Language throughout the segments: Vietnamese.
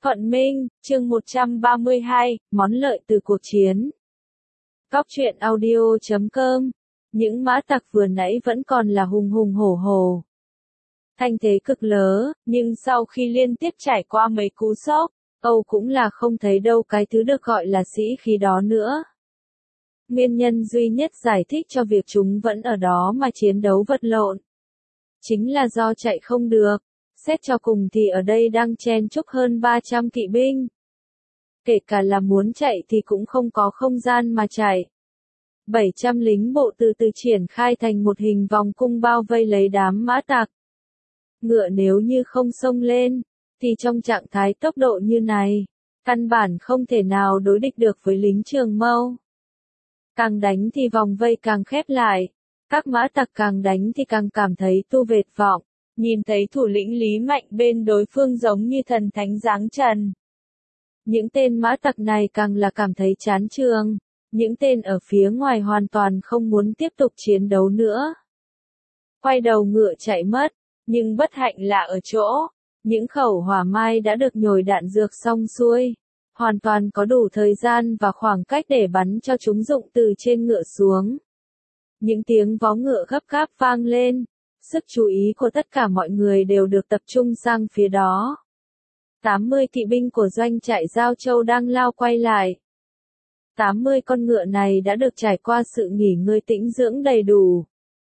Thuận Minh, chương 132, món lợi từ cuộc chiến. Góc truyện audio.com. Những mã tặc vừa nãy vẫn còn là hùng hùng hổ hổ. Thanh thế cực lớn, nhưng sau khi liên tiếp trải qua mấy cú sốc, Âu cũng là không thấy đâu cái thứ được gọi là sĩ khí đó nữa. Nguyên nhân duy nhất giải thích cho việc chúng vẫn ở đó mà chiến đấu vật lộn. Chính là do chạy không được. Xét cho cùng thì ở đây đang chen chúc hơn 300 kỵ binh. Kể cả là muốn chạy thì cũng không có không gian mà chạy. 700 lính bộ từ từ triển khai thành một hình vòng cung bao vây lấy đám mã tặc. Ngựa nếu như không xông lên, thì trong trạng thái tốc độ như này, căn bản không thể nào đối địch được với lính Trường Mâu. Càng đánh thì vòng vây càng khép lại, các mã tặc càng đánh thì càng cảm thấy tu vệt vọng. Nhìn thấy thủ lĩnh Lý Mạnh bên đối phương giống như thần thánh giáng trần. Những tên mã tặc này càng là cảm thấy chán chường, những tên ở phía ngoài hoàn toàn không muốn tiếp tục chiến đấu nữa. Quay đầu ngựa chạy mất, nhưng bất hạnh là ở chỗ, những khẩu hỏa mai đã được nhồi đạn dược xong xuôi, hoàn toàn có đủ thời gian và khoảng cách để bắn cho chúng dụng từ trên ngựa xuống. Những tiếng vó ngựa gấp gáp vang lên. Sức chú ý của tất cả mọi người đều được tập trung sang phía đó. 80 kỵ binh của doanh trại Giao Châu đang lao quay lại. 80 con ngựa này đã được trải qua sự nghỉ ngơi tĩnh dưỡng đầy đủ.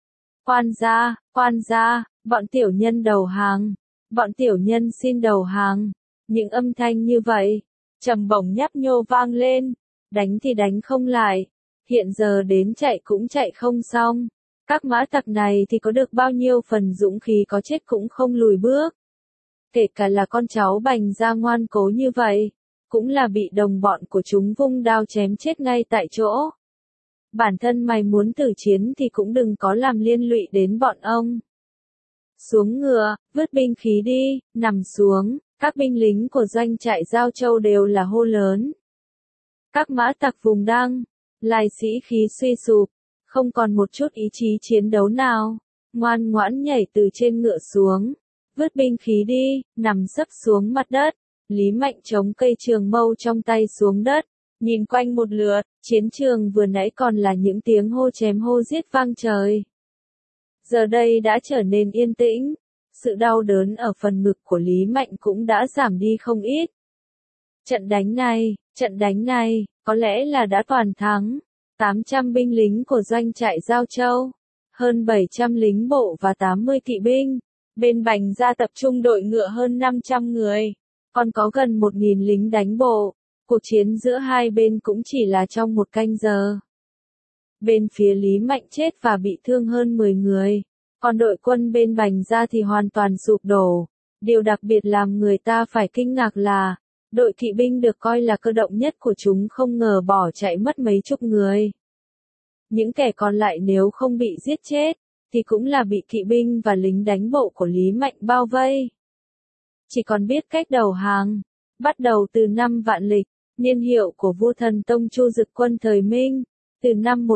Quan gia, bọn tiểu nhân đầu hàng. Bọn tiểu nhân xin đầu hàng. Những âm thanh như vậy, trầm bổng nhấp nhô vang lên. Đánh thì đánh không lại. Hiện giờ đến chạy cũng chạy không xong. Các mã tặc này thì có được bao nhiêu phần dũng khí có chết cũng không lùi bước. Kể cả là con cháu Bành gia ngoan cố như vậy, cũng là bị đồng bọn của chúng vung đao chém chết ngay tại chỗ. Bản thân mày muốn tử chiến thì cũng đừng có làm liên lụy đến bọn ông. Xuống ngựa, vứt binh khí đi, nằm xuống, các binh lính của doanh trại Giao Châu đều là hô lớn. Các mã tặc vùng đăng, lai sĩ khí suy sụp. Không còn một chút ý chí chiến đấu nào, ngoan ngoãn nhảy từ trên ngựa xuống, vứt binh khí đi, nằm sấp xuống mặt đất. Lý Mạnh chống cây trường mâu trong tay xuống đất, nhìn quanh một lượt, chiến trường vừa nãy còn là những tiếng hô chém hô giết vang trời. Giờ đây đã trở nên yên tĩnh, sự đau đớn ở phần ngực của Lý Mạnh cũng đã giảm đi không ít. Trận đánh này, có lẽ là đã toàn thắng. 800 binh lính của doanh trại Giao Châu, hơn 700 lính bộ và 80 kỵ binh, bên Bành gia tập trung đội ngựa hơn 500 người, còn có gần 1.000 lính đánh bộ, cuộc chiến giữa hai bên cũng chỉ là trong một canh giờ. Bên phía Lý Mạnh chết và bị thương hơn 10 người, còn đội quân bên Bành gia thì hoàn toàn sụp đổ. Điều đặc biệt làm người ta phải kinh ngạc là, đội kỵ binh được coi là cơ động nhất của chúng không ngờ bỏ chạy mất mấy chục người. Những kẻ còn lại nếu không bị giết chết, thì cũng là bị kỵ binh và lính đánh bộ của Lý Mạnh bao vây. Chỉ còn biết cách đầu hàng. Bắt đầu từ năm Vạn Lịch, niên hiệu của vua Thần Tông Chu Dực Quân thời Minh, từ năm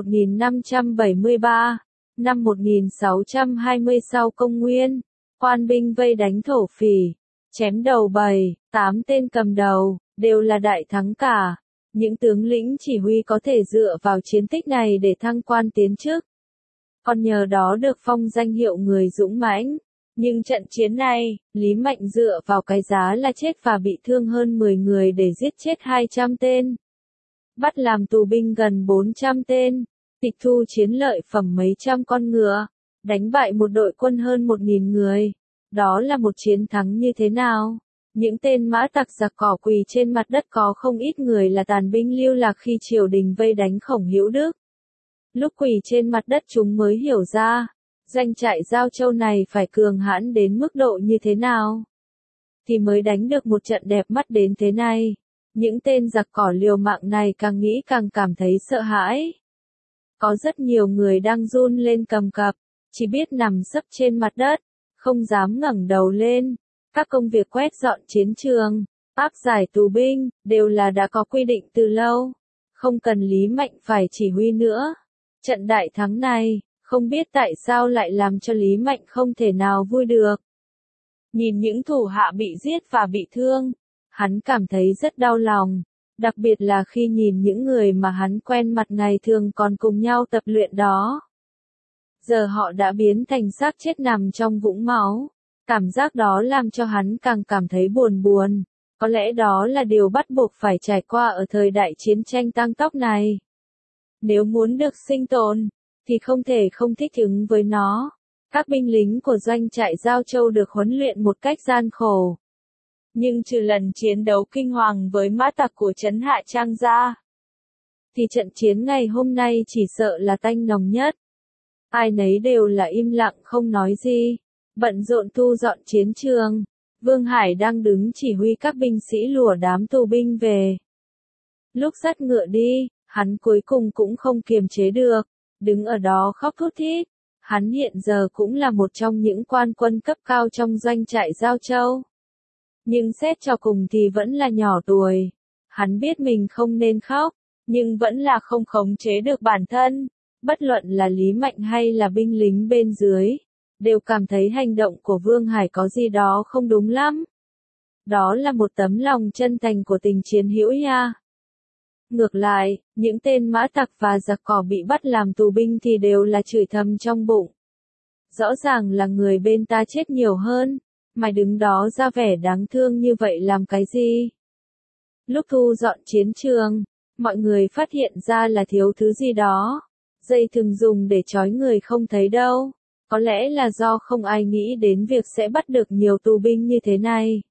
1573, năm 1620 sau công nguyên, quan binh vây đánh thổ phỉ. Chém đầu 8 tên cầm đầu, đều là đại thắng cả. Những tướng lĩnh chỉ huy có thể dựa vào chiến tích này để thăng quan tiến chức. Còn nhờ đó được phong danh hiệu người dũng mãnh. Nhưng trận chiến này, Lý Mạnh dựa vào cái giá là chết và bị thương hơn 10 người để giết chết 200 tên. Bắt làm tù binh gần 400 tên. Tịch thu chiến lợi phẩm mấy trăm con ngựa. Đánh bại một đội quân hơn 1.000 người. Đó là một chiến thắng như thế nào? Những tên mã tặc giặc cỏ quỳ trên mặt đất có không ít người là tàn binh lưu lạc khi triều đình vây đánh Khổng Hữu Đức. Lúc quỳ trên mặt đất chúng mới hiểu ra, doanh trại Giao Châu này phải cường hãn đến mức độ như thế nào, thì mới đánh được một trận đẹp mắt đến thế này. Những tên giặc cỏ liều mạng này càng nghĩ càng cảm thấy sợ hãi. Có rất nhiều người đang run lên cầm cập, chỉ biết nằm sấp trên mặt đất, không dám ngẩng đầu lên. Các công việc quét dọn chiến trường, áp giải tù binh, đều là đã có quy định từ lâu. Không cần Lý Mạnh phải chỉ huy nữa. Trận đại thắng này, không biết tại sao lại làm cho Lý Mạnh không thể nào vui được. Nhìn những thủ hạ bị giết và bị thương, Hắn cảm thấy rất đau lòng, đặc biệt là khi nhìn những người mà hắn quen mặt ngày thường còn cùng nhau tập luyện đó. Giờ họ đã biến thành xác chết nằm trong vũng máu. Cảm giác đó làm cho hắn càng cảm thấy buồn buồn. Có lẽ đó là điều bắt buộc phải trải qua ở thời đại chiến tranh tăng tốc này. Nếu muốn được sinh tồn, thì không thể không thích ứng với nó. Các binh lính của doanh trại Giao Châu được huấn luyện một cách gian khổ. Nhưng trừ lần chiến đấu kinh hoàng với mã tặc của trấn Hạ Trang ra, thì trận chiến ngày hôm nay chỉ sợ là tanh nồng nhất. Ai nấy đều là im lặng không nói gì, bận rộn thu dọn chiến trường. Vương Hải đang đứng chỉ huy các binh sĩ lùa đám tù binh về. Lúc dắt ngựa đi, hắn cuối cùng cũng không kiềm chế được, đứng ở đó khóc thút thít. Hắn hiện giờ cũng là một trong những quan quân cấp cao trong doanh trại Giao Châu. Nhưng xét cho cùng thì vẫn là nhỏ tuổi. Hắn biết mình không nên khóc, nhưng vẫn là không khống chế được bản thân. Bất luận là Lý Mạnh hay là binh lính bên dưới, đều cảm thấy hành động của Vương Hải có gì đó không đúng lắm. Đó là một tấm lòng chân thành của tình chiến hữu nha. Ngược lại, những tên mã tặc và giặc cỏ bị bắt làm tù binh thì đều là chửi thầm trong bụng. Rõ ràng là người bên ta chết nhiều hơn, mày đứng đó ra vẻ đáng thương như vậy làm cái gì? Lúc thu dọn chiến trường, mọi người phát hiện ra là thiếu thứ gì đó. Dây thừng dùng để trói người không thấy đâu. Có lẽ là do không ai nghĩ đến việc sẽ bắt được nhiều tù binh như thế này.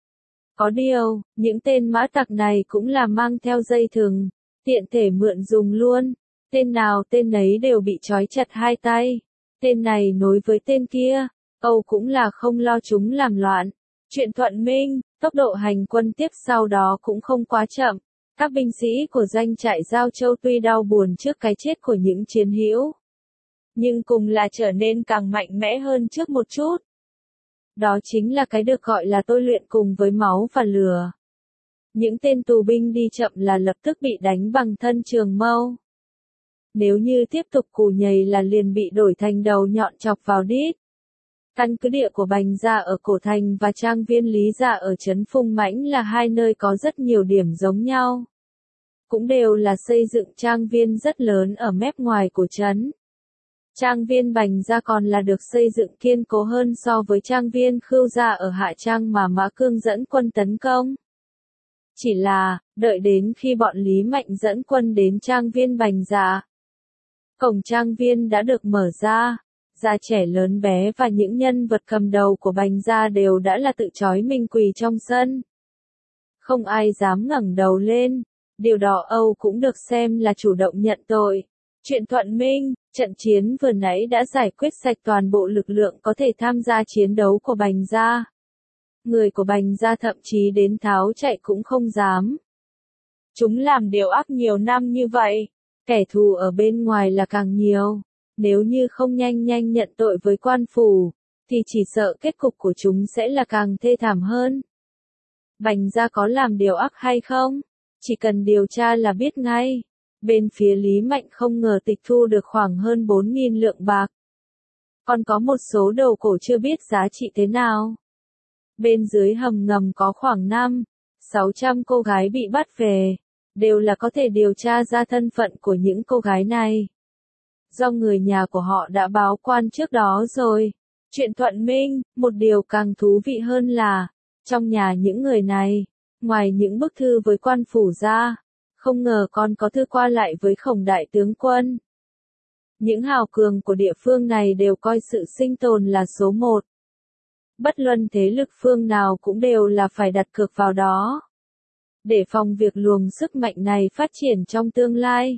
Có điều, những tên mã tặc này cũng là mang theo dây thừng, tiện thể mượn dùng luôn. Tên nào tên nấy đều bị trói chặt hai tay. Tên này nối với tên kia, Âu cũng là không lo chúng làm loạn. Chuyện thuận minh, tốc độ hành quân tiếp sau đó cũng không quá chậm. Các binh sĩ của doanh trại Giao Châu tuy đau buồn trước cái chết của những chiến hữu, nhưng cùng là trở nên càng mạnh mẽ hơn trước một chút. Đó chính là cái được gọi là tôi luyện cùng với máu và lửa. Những tên tù binh đi chậm là lập tức bị đánh bằng thân trường mâu. Nếu như tiếp tục cù nhầy là liền bị đổi thành đầu nhọn chọc vào đít. Căn cứ địa của Bành Gia ở Cổ Thành và trang viên Lý Gia ở trấn Phùng Mãnh là hai nơi có rất nhiều điểm giống nhau. Cũng đều là xây dựng trang viên rất lớn ở mép ngoài của trấn. Trang viên Bành Gia còn là được xây dựng kiên cố hơn so với trang viên Khưu Gia ở Hạ Trang mà Mã Cương dẫn quân tấn công. Chỉ là, đợi đến khi bọn Lý Mạnh dẫn quân đến trang viên Bành Gia, cổng trang viên đã được mở ra. Già trẻ lớn bé và những nhân vật cầm đầu của Bành Gia đều đã là tự trói mình quỳ trong sân. Không ai dám ngẩng đầu lên, điều đó Âu cũng được xem là chủ động nhận tội. Chuyện thuận minh, trận chiến vừa nãy đã giải quyết sạch toàn bộ lực lượng có thể tham gia chiến đấu của Bành Gia. Người của Bành Gia thậm chí đến tháo chạy cũng không dám. Chúng làm điều ác nhiều năm như vậy, kẻ thù ở bên ngoài là càng nhiều. Nếu như không nhanh nhanh nhận tội với quan phủ, thì chỉ sợ kết cục của chúng sẽ là càng thê thảm hơn. Bành Gia có làm điều ác hay không? Chỉ cần điều tra là biết ngay. Bên phía Lý Mạnh không ngờ tịch thu được khoảng hơn 4.000 lượng bạc. Còn có một số đồ cổ chưa biết giá trị thế nào. Bên dưới hầm ngầm có khoảng 500-600 cô gái bị bắt về. Đều là có thể điều tra ra thân phận của những cô gái này. Do người nhà của họ đã báo quan trước đó rồi. Chuyện thuận minh, một điều càng thú vị hơn là, trong nhà những người này, ngoài những bức thư với quan phủ ra, không ngờ còn có thư qua lại với Khổng đại tướng quân. Những hào cường của địa phương này đều coi sự sinh tồn là số một. Bất luận thế lực phương nào cũng đều là phải đặt cược vào đó. Để phòng việc luồng sức mạnh này phát triển trong tương lai.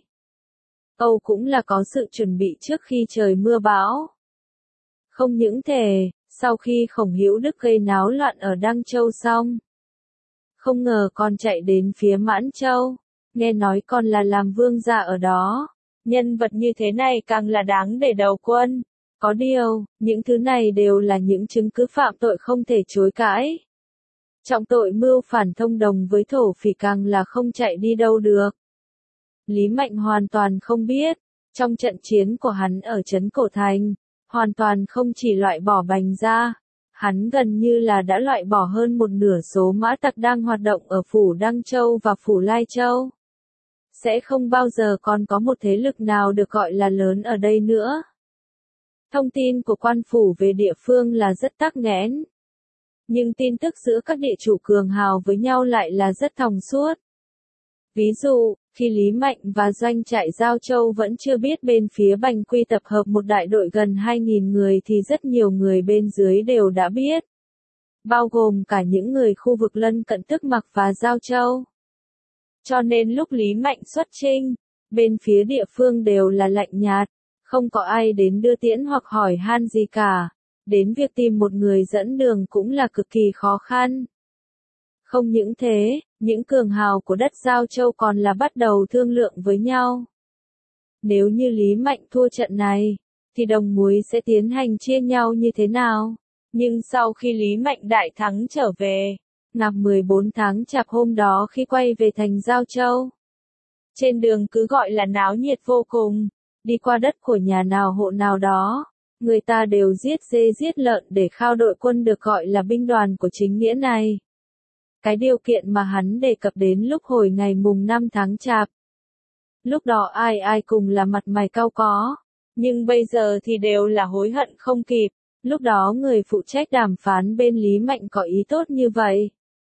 Âu cũng là có sự chuẩn bị trước khi trời mưa bão. Không những thế, sau khi Khổng Hữu Đức gây náo loạn ở Đăng Châu xong, không ngờ còn chạy đến phía Mãn Châu, nghe nói còn là làm vương gia ở đó. Nhân vật như thế này càng là đáng để đầu quân. Có điều, những thứ này đều là những chứng cứ phạm tội không thể chối cãi. Trọng tội mưu phản thông đồng với thổ phỉ càng là không chạy đi đâu được. Lý Mạnh hoàn toàn không biết, trong trận chiến của hắn ở trấn Cổ Thành, hoàn toàn không chỉ loại bỏ Bành Gia, Hắn gần như là đã loại bỏ hơn một nửa số mã tặc đang hoạt động ở phủ Đăng Châu và phủ Lai Châu. Sẽ không bao giờ còn có một thế lực nào được gọi là lớn ở đây nữa. Thông tin của quan phủ về địa phương là rất tắc nghẽn. Nhưng tin tức giữa các địa chủ cường hào với nhau lại là rất thòng suốt. Ví dụ, khi Lý Mạnh và doanh trại Giao Châu vẫn chưa biết bên phía Bành Quy tập hợp một đại đội gần 2.000 người thì rất nhiều người bên dưới đều đã biết. Bao gồm cả những người khu vực lân cận Tức Mặc và Giao Châu. Cho nên lúc Lý Mạnh xuất chinh, bên phía địa phương đều là lạnh nhạt, không có ai đến đưa tiễn hoặc hỏi han gì cả. Đến việc tìm một người dẫn đường cũng là cực kỳ khó khăn. Không những thế, những cường hào của đất Giao Châu còn là bắt đầu thương lượng với nhau. Nếu như Lý Mạnh thua trận này, thì đồng muối sẽ tiến hành chia nhau như thế nào? Nhưng sau khi Lý Mạnh đại thắng trở về, ngày 14 tháng Chạp hôm đó khi quay về thành Giao Châu, trên đường cứ gọi là náo nhiệt vô cùng, đi qua đất của nhà nào hộ nào đó, người ta đều giết dê giết lợn để khao đội quân được gọi là binh đoàn của chính nghĩa này. Cái điều kiện mà hắn đề cập đến lúc hồi ngày mùng 5 tháng Chạp. Lúc đó ai ai cùng là mặt mày cau có, nhưng bây giờ thì đều là hối hận không kịp. Lúc đó người phụ trách đàm phán bên Lý Mạnh có ý tốt như vậy.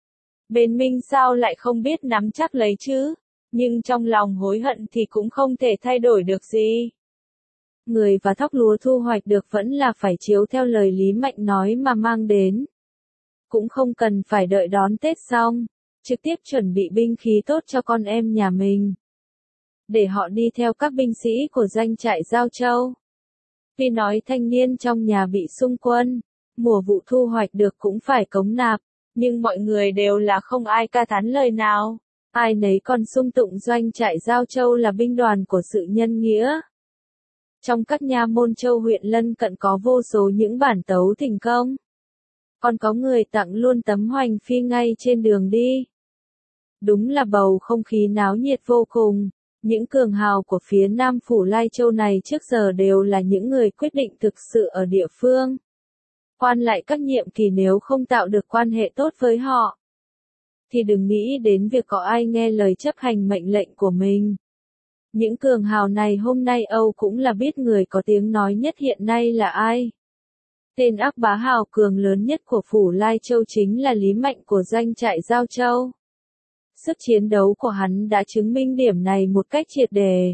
Bên Minh sao lại không biết nắm chắc lấy chứ, nhưng trong lòng hối hận thì cũng không thể thay đổi được gì. Người và thóc lúa thu hoạch được vẫn là phải chiếu theo lời Lý Mạnh nói mà mang đến. Cũng không cần phải đợi đón Tết xong, trực tiếp chuẩn bị binh khí tốt cho con em nhà mình. Để họ đi theo các binh sĩ của doanh trại Giao Châu. Vì nói thanh niên trong nhà bị xung quân, mùa vụ thu hoạch được cũng phải cống nạp, nhưng mọi người đều là không ai ca thán lời nào. Ai nấy còn xung tụng doanh trại Giao Châu là binh đoàn của sự nhân nghĩa. Trong các nha môn châu huyện lân cận có vô số những bản tấu thỉnh công. Còn có người tặng luôn tấm hoành phi ngay trên đường đi. Đúng là bầu không khí náo nhiệt vô cùng. Những cường hào của phía Nam Phủ Lai Châu này trước giờ đều là những người quyết định thực sự ở địa phương. Quan lại các nhiệm kỳ nếu không tạo được quan hệ tốt với họ, thì đừng nghĩ đến việc có ai nghe lời chấp hành mệnh lệnh của mình. Những cường hào này hôm nay Âu cũng là biết người có tiếng nói nhất hiện nay là ai. Tên ác bá hào cường lớn nhất của Phủ Lai Châu chính là Lý Mạnh của doanh trại Giao Châu. Sức chiến đấu của hắn đã chứng minh điểm này một cách triệt đề.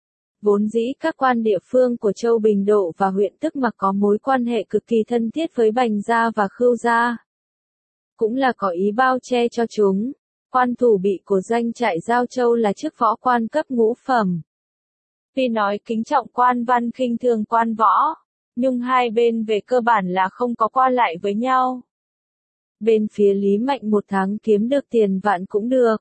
Vốn dĩ các quan địa phương của Châu Bình Độ và huyện Tức Mặc có mối quan hệ cực kỳ thân thiết với Bành Gia và Khưu Gia. Cũng là có ý bao che cho chúng. Quan thủ bị của doanh trại Giao Châu là chức võ quan cấp ngũ phẩm. Vì nói kính trọng quan văn khinh thường quan võ, nhưng hai bên về cơ bản là không có qua lại với nhau. Bên phía Lý Mạnh một tháng kiếm được tiền vạn cũng được.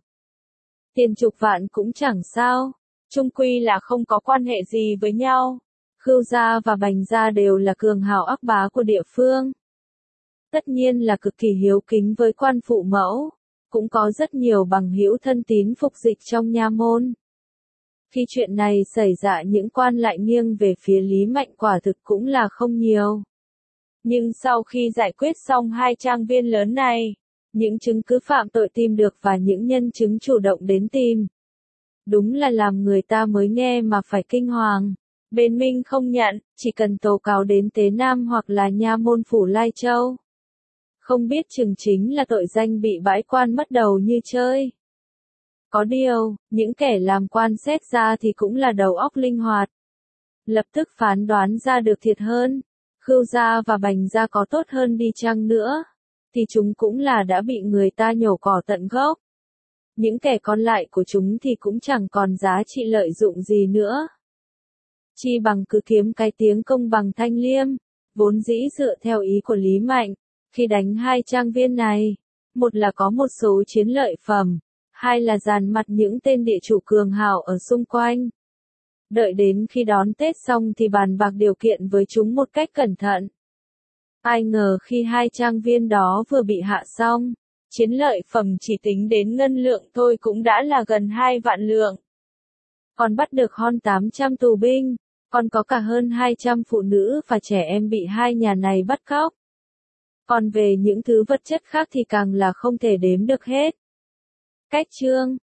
Tiền chục vạn cũng chẳng sao, chung quy là không có quan hệ gì với nhau. Khưu Gia và Bành Gia đều là cường hào ác bá của địa phương. Tất nhiên là cực kỳ hiếu kính với quan phụ mẫu, cũng có rất nhiều bằng hữu thân tín phục dịch trong nha môn. Khi chuyện này xảy ra những quan lại nghiêng về phía Lý Mạnh quả thực cũng là không nhiều. Nhưng sau khi giải quyết xong hai trang viên lớn này, những chứng cứ phạm tội tìm được và những nhân chứng chủ động đến tìm. Đúng là làm người ta mới nghe mà phải kinh hoàng. Bên Minh không nhận, chỉ cần tố cáo đến Tế Nam hoặc là nha môn Phủ Lai Châu. Không biết chừng chính là tội danh bị bãi quan mất đầu như chơi. Có điều, những kẻ làm quan xét ra thì cũng là đầu óc linh hoạt. Lập tức phán đoán ra được thiệt hơn. Khưu Gia và Bành Gia có tốt hơn đi chăng nữa, thì chúng cũng là đã bị người ta nhổ cỏ tận gốc. Những kẻ còn lại của chúng thì cũng chẳng còn giá trị lợi dụng gì nữa. Chi bằng cứ kiếm cái tiếng công bằng thanh liêm, vốn dĩ dựa theo ý của Lý Mạnh, khi đánh hai trang viên này, một là có một số chiến lợi phẩm, hai là dàn mặt những tên địa chủ cường hào ở xung quanh. Đợi đến khi đón Tết xong thì bàn bạc điều kiện với chúng một cách cẩn thận. Ai ngờ khi hai trang viên đó vừa bị hạ xong, chiến lợi phẩm chỉ tính đến ngân lượng thôi cũng đã là gần 2 vạn lượng. Còn bắt được hơn 800 tù binh, còn có cả hơn 200 phụ nữ và trẻ em bị hai nhà này bắt cóc. Còn về những thứ vật chất khác thì càng là không thể đếm được hết. Cách chương